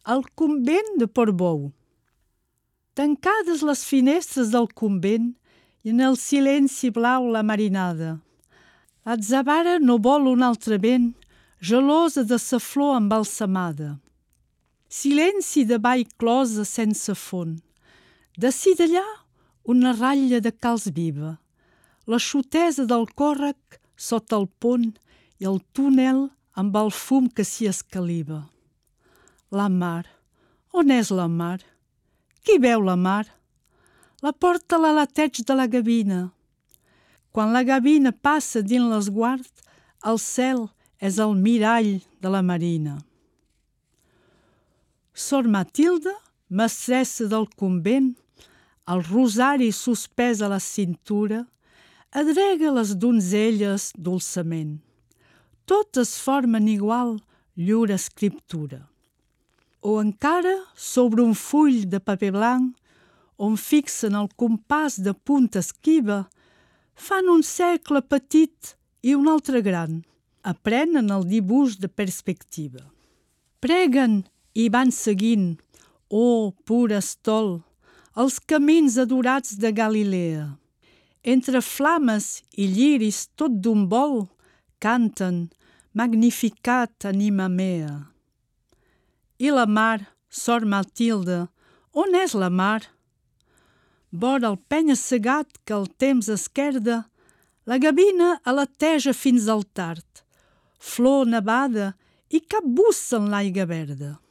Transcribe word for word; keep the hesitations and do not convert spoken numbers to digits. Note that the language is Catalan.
al convent de Portbou. Tancades les finestres del convent i en el silenci blau la marinada. L'atzavara no vol un altre vent, gelosa de sa flor embalsamada. Silenci de vall closa sense font. D'ací d'allà una ratlla de calç viva. La xutesa del còrrec sota el pont i el túnel amb el fum que s'hi escaliva. La mar. On és la mar? Qui veu la mar? La porta l'aleteig de la gavina. Quan la gavina passa dins l'esguard, el cel és el mirall de la marina. Sor Matilde, mestressa del convent, el rosari suspès a la cintura, adrega les donzelles dolçament. Totes formen igual llur escriptura. O encara, sobre un full de paper blanc, on fixen el compàs de punta esquiva, fan un cercle petit i un altre gran, aprenen el dibuix de perspectiva. Preguen i van seguint, oh, pur estol, els camins adorats de Galilea. Entre flames i lliris tot d'un vol, canten, magnificat anima mea. I la mar, sor Matilde, on és la mar? Vora el penya-segat que el temps esquerda, la gavina aleteja fins al tard, flor nevada i cap bussa en l'aigua verda.